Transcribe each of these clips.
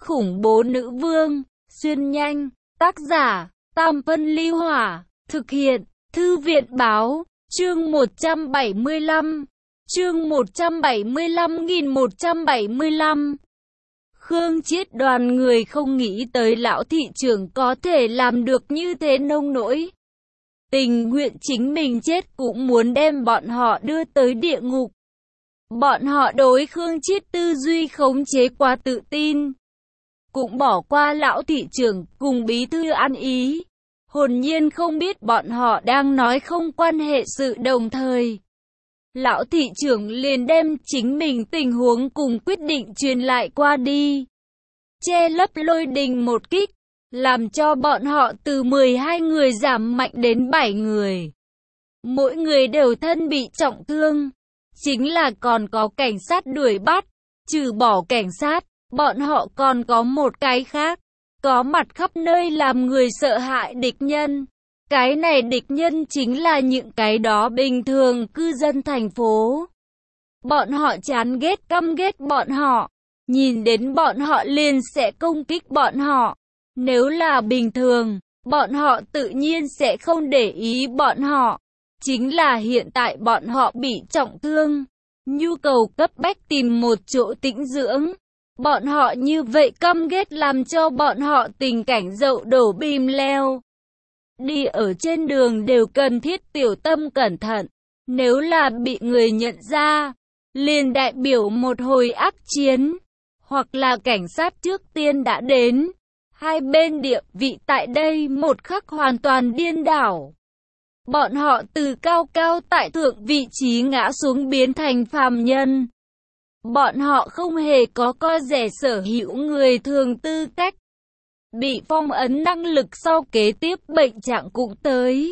khủng bố nữ vương, xuyên nhanh, tác giả, Tam Phân Ly Hỏa, thực hiện, Thư viện Báo, chương 175, chương 175.175. Khương Chiết đoàn người không nghĩ tới lão thị trưởng có thể làm được như thế nông nỗi. Tình nguyện chính mình chết cũng muốn đem bọn họ đưa tới địa ngục. Bọn họ đối Khương Chiết tư duy khống chế quá tự tin. Cũng bỏ qua lão thị trưởng cùng bí thư ăn ý. Hồn nhiên không biết bọn họ đang nói không quan hệ sự đồng thời. Lão thị trưởng liền đem chính mình tình huống cùng quyết định truyền lại qua đi. Che lấp Lôi Đình một kích, làm cho bọn họ từ 12 người giảm mạnh đến 7 người. Mỗi người đều thân bị trọng thương. Chính là còn có cảnh sát đuổi bắt. Trừ bỏ cảnh sát, bọn họ còn có một cái khác. Có mặt khắp nơi làm người sợ hãi địch nhân. Cái này địch nhân chính là những cái đó bình thường cư dân thành phố. Bọn họ chán ghét căm ghét bọn họ. Nhìn đến bọn họ liền sẽ công kích bọn họ. Nếu là bình thường, bọn họ tự nhiên sẽ không để ý bọn họ. Chính là hiện tại bọn họ bị trọng thương. Nhu cầu cấp bách tìm một chỗ tĩnh dưỡng. Bọn họ như vậy căm ghét làm cho bọn họ tình cảnh dậu đổ bìm leo. Đi ở trên đường đều cần thiết tiểu tâm cẩn thận. Nếu là bị người nhận ra, liền đại biểu một hồi ác chiến. Hoặc là cảnh sát trước tiên đã đến. Hai bên địa vị tại đây một khắc hoàn toàn điên đảo. Bọn họ từ cao cao tại thượng vị trí ngã xuống biến thành phàm nhân. Bọn họ không hề có coi rẻ sở hữu người thường tư cách. Bị phong ấn năng lực sau kế tiếp bệnh trạng cũng tới.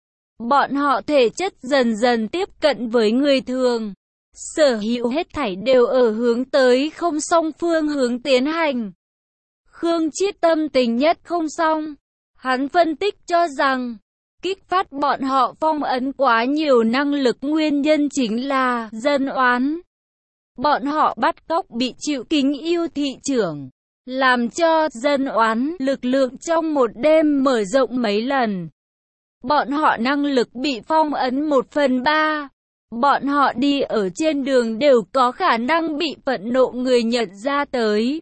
Bọn họ thể chất dần dần tiếp cận với người thường. Sở hữu hết thảy đều ở hướng tới không song phương hướng tiến hành. Khương Chiết tâm tình nhất không xong. Hắn phân tích cho rằng, kích phát bọn họ phong ấn quá nhiều năng lực nguyên nhân chính là dân oán. Bọn họ bắt cóc bị chịu kính yêu thị trưởng, làm cho dân oán lực lượng trong một đêm mở rộng mấy lần. Bọn họ năng lực bị phong ấn 1/3. Bọn họ đi ở trên đường đều có khả năng bị phẫn nộ người nhận ra tới.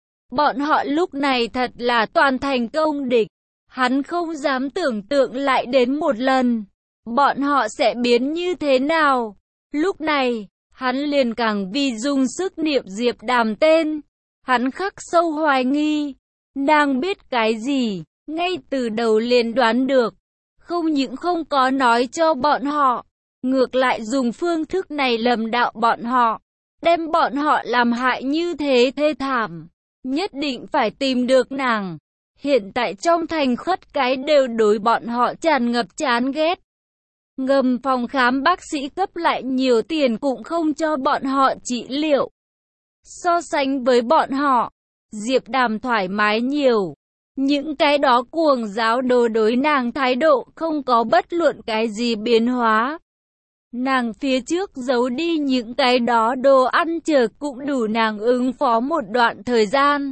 Bọn họ lúc này thật là toàn thành công địch. Hắn không dám tưởng tượng lại đến một lần. Bọn họ sẽ biến như thế nào? Lúc này, hắn liền càng vì dùng sức niệm Diệp Đàm tên. Hắn khắc sâu hoài nghi. Nàng biết cái gì? Ngay từ đầu liền đoán được. Không những không có nói cho bọn họ. Ngược lại dùng phương thức này lầm đạo bọn họ. Đem bọn họ làm hại như thế thê thảm. Nhất định phải tìm được nàng. Hiện tại trong thành khất cái đều đối bọn họ tràn ngập chán ghét. Ngầm phòng khám bác sĩ cấp lại nhiều tiền cũng không cho bọn họ trị liệu. So sánh với bọn họ, Diệp Đàm thoải mái nhiều. Những cái đó cuồng giáo đồ đối nàng thái độ không có bất luận cái gì biến hóa. Nàng phía trước giấu đi những cái đó đồ ăn chờ cũng đủ nàng ứng phó một đoạn thời gian.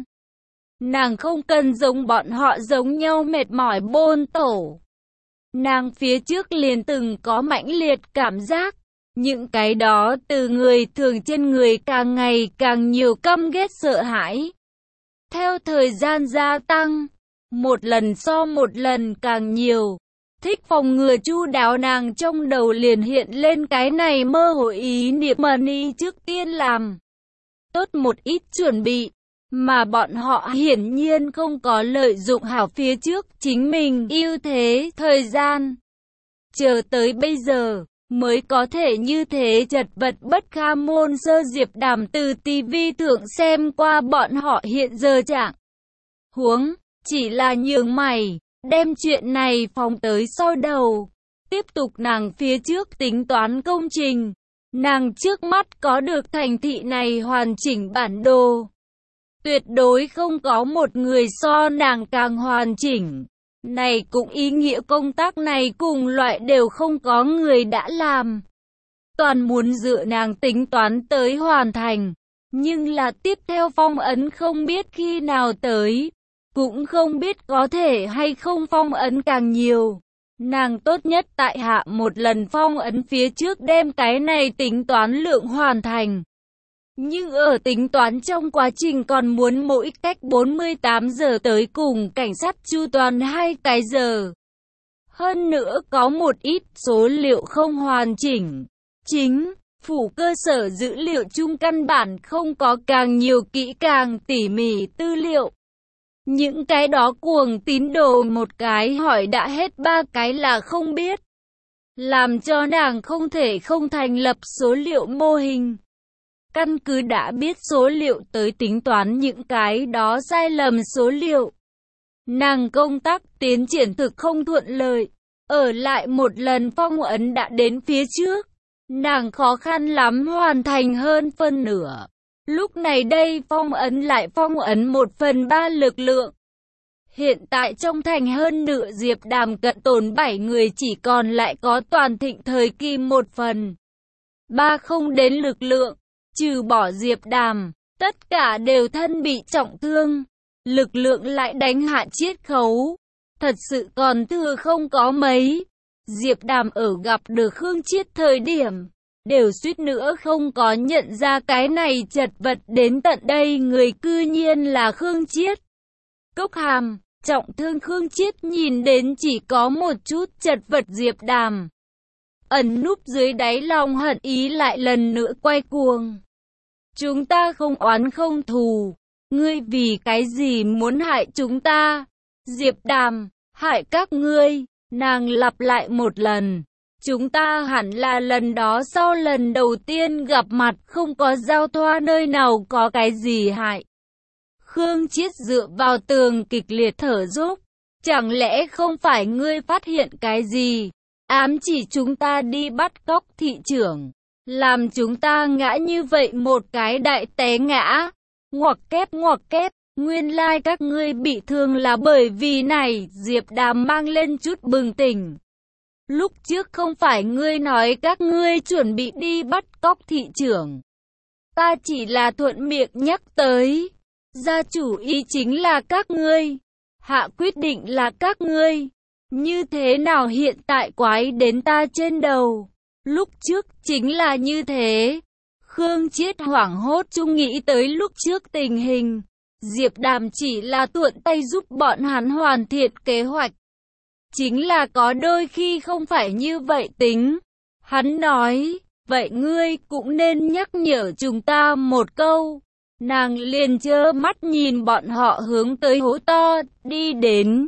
Nàng không cần giống bọn họ giống nhau mệt mỏi bôn tổ. Nàng phía trước liền từng có mãnh liệt cảm giác. Những cái đó từ người thường trên người càng ngày càng nhiều căm ghét sợ hãi. Theo thời gian gia tăng, một lần so một lần càng nhiều. Thích phòng ngừa chu đáo nàng trong đầu liền hiện lên cái này mơ hồ ý niệm Mani trước tiên làm. Tốt một ít chuẩn bị. Mà bọn họ hiển nhiên không có lợi dụng hảo phía trước chính mình ưu thế thời gian. Chờ tới bây giờ, mới có thể như thế chật vật bất kham môn sơ. Diệp Đàm từ tivi thượng xem qua bọn họ hiện giờ trạng huống, chỉ là nhướng mày, đem chuyện này phóng tới sau đầu. Tiếp tục nàng phía trước tính toán công trình. Nàng trước mắt có được thành thị này hoàn chỉnh bản đồ. Tuyệt đối không có một người so nàng càng hoàn chỉnh. Này cũng ý nghĩa công tác này cùng loại đều không có người đã làm. Toàn muốn dựa nàng tính toán tới hoàn thành. Nhưng là tiếp theo phong ấn không biết khi nào tới, cũng không biết có thể hay không phong ấn càng nhiều. Nàng tốt nhất tại hạ một lần phong ấn phía trước đem cái này tính toán lượng hoàn thành. Nhưng ở tính toán trong quá trình còn muốn mỗi cách 48 giờ tới cùng cảnh sát chu toàn 2 cái giờ. Hơn nữa có một ít số liệu không hoàn chỉnh. Chính phủ cơ sở dữ liệu chung căn bản không có càng nhiều kỹ càng tỉ mỉ tư liệu. Những cái đó cuồng tín đồ một cái hỏi đã hết 3 cái là không biết. Làm cho nàng không thể không thành lập số liệu mô hình. Căn cứ đã biết số liệu tới tính toán những cái đó sai lầm số liệu. Nàng công tác tiến triển thực không thuận lợi. Ở lại một lần phong ấn đã đến phía trước. Nàng khó khăn lắm hoàn thành hơn phân nửa. Lúc này đây phong ấn lại phong ấn 1/3 lực lượng. Hiện tại trong thành hơn nửa Diệp Đàm cận tồn 7 người chỉ còn lại có toàn thịnh thời kỳ 1/3 không đến lực lượng. Trừ bỏ Diệp Đàm, tất cả đều thân bị trọng thương. Lực lượng lại đánh hạ chiết khấu. Thật sự còn thừa không có mấy. Diệp Đàm ở gặp được Khương Chiết thời điểm, đều suýt nữa không có nhận ra cái này chật vật đến tận đây người cư nhiên là Khương Chiết. Cốc Hàm, trọng thương Khương Chiết nhìn đến chỉ có một chút chật vật Diệp Đàm. Ẩn núp dưới đáy lòng hận ý lại lần nữa quay cuồng. Chúng ta không oán không thù. Ngươi vì cái gì muốn hại chúng ta? Diệp Đàm, hại các ngươi. Nàng lặp lại một lần. Chúng ta hẳn là lần đó sau lần đầu tiên gặp mặt không có giao thoa nơi nào có cái gì hại. Khương Chiết dựa vào tường kịch liệt thở dốc. Chẳng lẽ không phải ngươi phát hiện cái gì? Ám chỉ chúng ta đi bắt cóc thị trưởng. Làm chúng ta ngã như vậy một cái đại té ngã. Ngoặc kép, nguyên lai các ngươi bị thương là bởi vì này. Diệp Đàm mang lên chút bừng tỉnh. Lúc trước không phải ngươi nói các ngươi chuẩn bị đi bắt cóc thị trưởng. Ta chỉ là thuận miệng nhắc tới. Gia chủ ý chính là các ngươi. Hạ quyết định là các ngươi. Như thế nào hiện tại quái đến ta trên đầu? Lúc trước chính là như thế. Khương Chiết hoảng hốt chung nghĩ tới lúc trước tình hình. Diệp Đàm chỉ là thuận tay giúp bọn hắn hoàn thiện kế hoạch. Chính là có đôi khi không phải như vậy tính. Hắn nói, vậy ngươi cũng nên nhắc nhở chúng ta một câu. Nàng liền trơ mắt nhìn bọn họ hướng tới hố to, đi đến.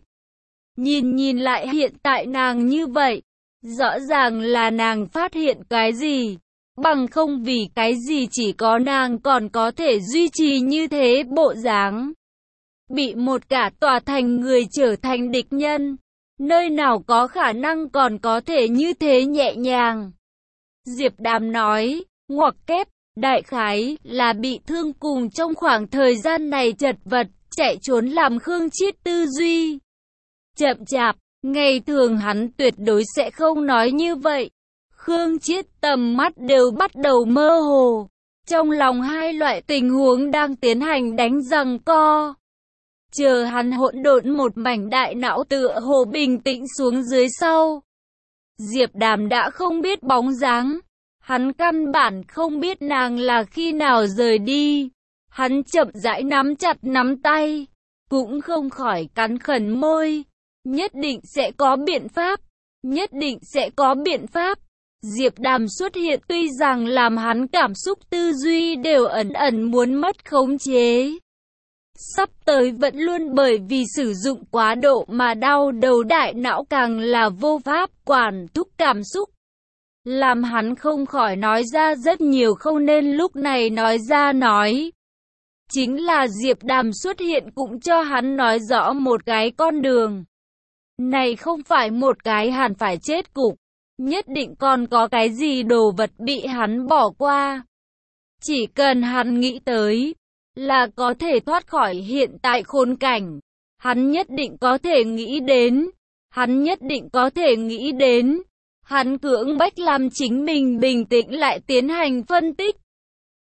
Nhìn lại hiện tại nàng như vậy. Rõ ràng là nàng phát hiện cái gì. Bằng không vì cái gì chỉ có nàng còn có thể duy trì như thế bộ dáng. Bị một cả tòa thành người trở thành địch nhân. Nơi nào có khả năng còn có thể như thế nhẹ nhàng. Diệp Đàm nói, ngoặc kép, đại khái là bị thương cùng trong khoảng thời gian này chật vật, chạy trốn làm Khương Chiết tư duy. Chậm chạp, ngày thường hắn tuyệt đối sẽ không nói như vậy. Khương Chiết tầm mắt đều bắt đầu mơ hồ. Trong lòng hai loại tình huống đang tiến hành đánh giằng co. Chờ hắn hỗn độn một mảnh đại não tựa hồ bình tĩnh xuống dưới sau. Diệp Đàm đã không biết bóng dáng. Hắn căn bản không biết nàng là khi nào rời đi. Hắn chậm rãi nắm chặt nắm tay. Cũng không khỏi cắn khẩn môi. Nhất định sẽ có biện pháp. Nhất định sẽ có biện pháp. Diệp Đàm xuất hiện tuy rằng làm hắn cảm xúc tư duy đều ẩn ẩn muốn mất khống chế. Sắp tới vẫn luôn bởi vì sử dụng quá độ mà đau đầu đại não càng là vô pháp quản thúc cảm xúc. Làm hắn không khỏi nói ra rất nhiều không nên lúc này nói ra nói. Chính là Diệp Đàm xuất hiện cũng cho hắn nói rõ một cái con đường. Này không phải một cái hẳn phải chết cục. Nhất định còn có cái gì đồ vật bị hắn bỏ qua. Chỉ cần hắn nghĩ tới là có thể thoát khỏi hiện tại khốn cảnh. Hắn nhất định có thể nghĩ đến. Hắn nhất định có thể nghĩ đến. Hắn cưỡng bách làm chính mình bình tĩnh lại tiến hành phân tích.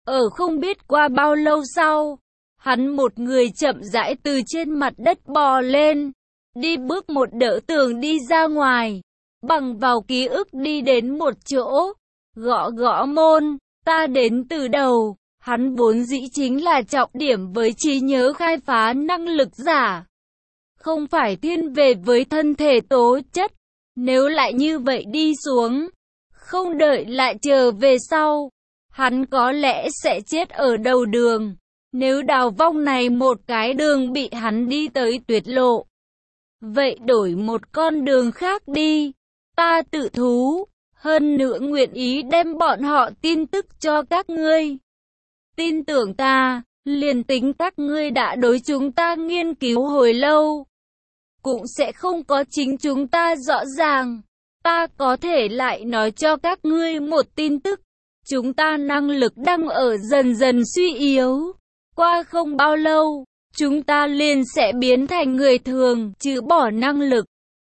Ở không biết qua bao lâu sau, hắn một người chậm rãi từ trên mặt đất bò lên, đi bước một đỡ tường đi ra ngoài, bằng vào ký ức đi đến một chỗ, gõ gõ môn, ta đến từ đầu. Hắn vốn dĩ chính là trọng điểm với trí nhớ khai phá năng lực giả, không phải thiên về với thân thể tố chất. Nếu lại như vậy đi xuống, không đợi lại chờ về sau, hắn có lẽ sẽ chết ở đầu đường. Nếu đào vong này một cái đường bị hắn đi tới tuyệt lộ, vậy đổi một con đường khác đi, ta tự thú, hơn nữa nguyện ý đem bọn họ tin tức cho các ngươi. Tin tưởng ta, liền tính các ngươi đã đối chúng ta nghiên cứu hồi lâu, cũng sẽ không có chính chúng ta rõ ràng. Ta có thể lại nói cho các ngươi một tin tức, chúng ta năng lực đang ở dần dần suy yếu. Qua không bao lâu, chúng ta liền sẽ biến thành người thường, trừ bỏ năng lực.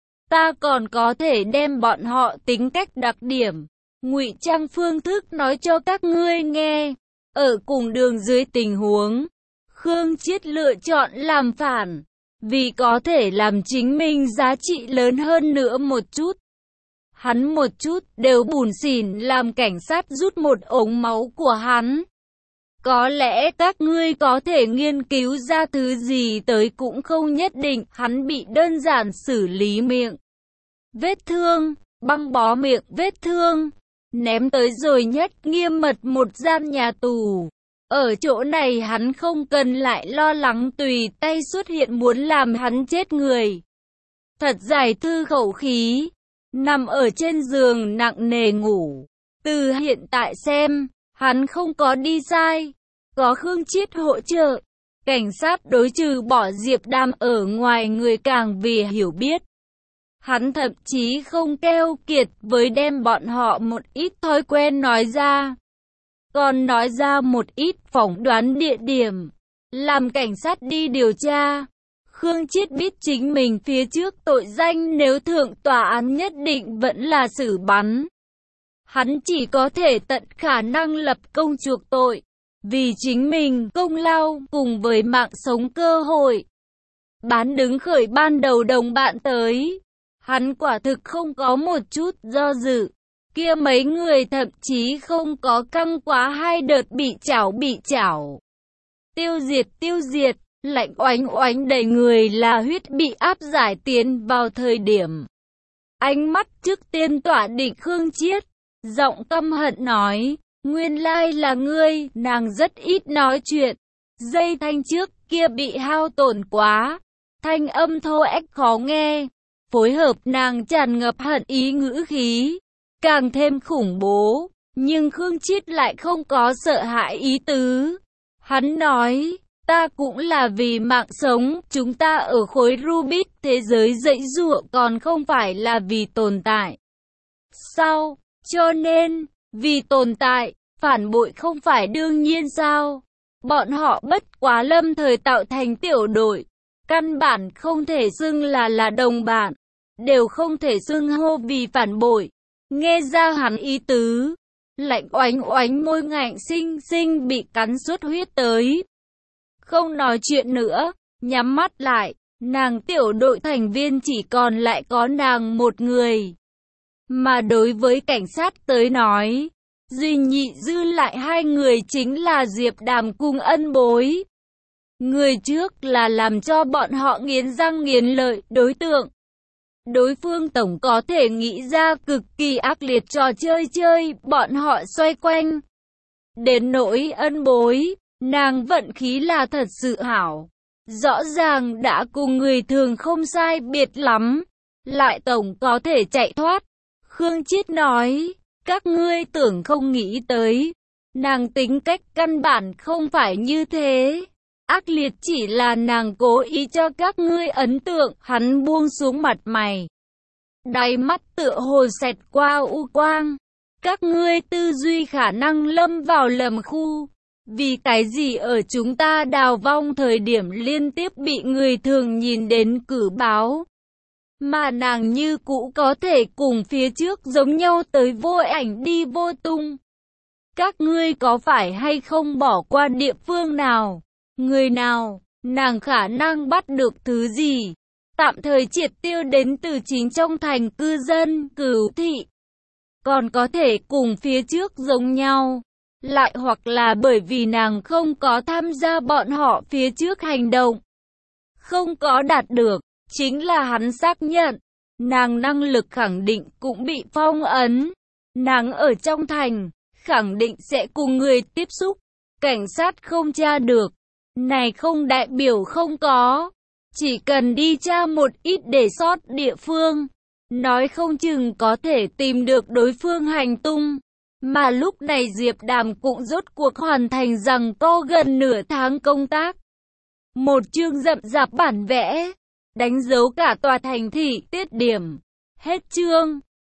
Ta còn có thể đem bọn họ tính cách đặc điểm, ngụy trang phương thức nói cho các ngươi nghe. Ở cùng đường dưới tình huống, Khương Chiết lựa chọn làm phản, vì có thể làm chính mình giá trị lớn hơn nữa một chút. Hắn một chút đều bủn xỉn làm cảnh sát rút một ống máu của hắn. Có lẽ các ngươi có thể nghiên cứu ra thứ gì tới cũng không nhất định. Hắn bị đơn giản xử lý miệng vết thương, băng bó miệng vết thương, ném tới rồi nhất nghiêm mật một gian nhà tù. Ở chỗ này hắn không cần lại lo lắng tùy tay xuất hiện muốn làm hắn chết người. Thật giải thư khẩu khí, nằm ở trên giường nặng nề ngủ. Từ hiện tại xem, hắn không có đi sai, có Khương Chiết hỗ trợ. Cảnh sát đối trừ bỏ Diệp Đàm ở ngoài người càng vì hiểu biết. Hắn thậm chí không keo kiệt với đem bọn họ một ít thói quen nói ra. Còn nói ra một ít phỏng đoán địa điểm, làm cảnh sát đi điều tra. Khương Chiết biết chính mình phía trước tội danh nếu thượng tòa án nhất định vẫn là xử bắn. Hắn chỉ có thể tận khả năng lập công chuộc tội, vì chính mình công lao cùng với mạng sống cơ hội. Bán đứng khởi ban đầu đồng bạn tới, hắn quả thực không có một chút do dự. Kia mấy người thậm chí không có căng quá hai đợt bị chảo. Tiêu diệt, lạnh oánh oánh đầy người là huyết bị áp giải tiến vào thời điểm. Ánh mắt trước tiên tỏa định Khương Chiết, giọng căm hận nói, nguyên lai là ngươi. Nàng rất ít nói chuyện, dây thanh trước kia bị hao tổn quá, thanh âm thô ếch khó nghe, phối hợp nàng tràn ngập hận ý ngữ khí, càng thêm khủng bố. Nhưng Khương Chiết lại không có sợ hãi ý tứ. Hắn nói, ta cũng là vì mạng sống, chúng ta ở khối Rubik thế giới dãy giụa còn không phải là vì tồn tại. Sao? Cho nên, vì tồn tại, phản bội không phải đương nhiên sao? Bọn họ bất quá lâm thời tạo thành tiểu đội, căn bản không thể xưng là đồng bạn, đều không thể xưng hô vì phản bội. Nghe ra hắn ý tứ, lạnh oánh oánh môi ngạnh xinh xinh bị cắn suốt huyết tới. Không nói chuyện nữa, nhắm mắt lại, nàng tiểu đội thành viên chỉ còn lại có nàng một người. Mà đối với cảnh sát tới nói, duy nhị dư lại hai người chính là Diệp Đàm cùng Ân Bối. Người trước là làm cho bọn họ nghiến răng nghiến lợi đối tượng. Đối phương tổng có thể nghĩ ra cực kỳ ác liệt trò chơi bọn họ xoay quanh. Đến nỗi Ân Bối, nàng vận khí là thật sự hảo. Rõ ràng đã cùng người thường không sai biệt lắm, lại tổng có thể chạy thoát. Khương Chiết nói, các ngươi tưởng không nghĩ tới, nàng tính cách căn bản không phải như thế. Ác liệt chỉ là nàng cố ý cho các ngươi ấn tượng. Hắn buông xuống mặt mày, đáy mắt tựa hồ xẹt qua u quang. Các ngươi tư duy khả năng lâm vào lầm khu. Vì cái gì ở chúng ta đào vong thời điểm liên tiếp bị người thường nhìn đến cử báo, mà nàng như cũ có thể cùng phía trước giống nhau tới vô ảnh đi vô tung. Các ngươi có phải hay không bỏ qua địa phương nào, người nào, nàng khả năng bắt được thứ gì, tạm thời triệt tiêu đến từ chính trong thành cư dân, Cửu thị. Còn có thể cùng phía trước giống nhau, lại hoặc là bởi vì nàng không có tham gia bọn họ phía trước hành động, không có đạt được, chính là hắn xác nhận, nàng năng lực khẳng định cũng bị phong ấn. Nàng ở trong thành, khẳng định sẽ cùng người tiếp xúc, cảnh sát không tra được, này không đại biểu không có, chỉ cần đi tra một ít để sót địa phương, nói không chừng có thể tìm được đối phương hành tung. Mà lúc này Diệp Đàm cũng rốt cuộc hoàn thành rằng co gần nửa tháng công tác. Một chương rậm rạp bản vẽ, đánh dấu cả tòa thành thị, tiết điểm. Hết chương.